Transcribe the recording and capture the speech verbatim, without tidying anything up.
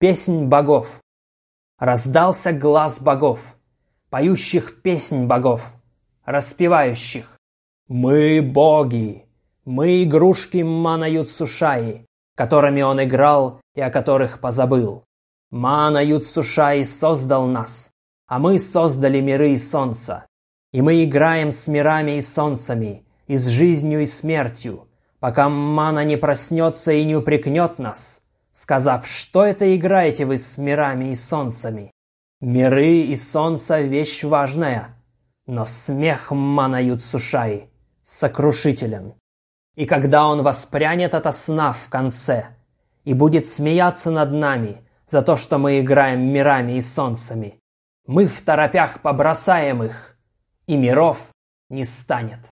Песнь богов. Раздался глас богов, поющих песнь богов, распевающих. Мы боги, мы игрушки Мана Юцушаи, которыми он играл и о которых позабыл. Мана Юцушаи создал нас, а мы создали миры и солнца. И мы играем с мирами и солнцами, и с жизнью и смертью, пока Мана не проснется и не упрекнет нас, сказав, что это играете вы с мирами и солнцами. Миры и солнце – вещь важная, но смех Мана Юцушаи сокрушителен. И когда он воспрянет ото сна в конце и будет смеяться над нами за то, что мы играем мирами и солнцами, мы второпях побросаем их, и миров не станет.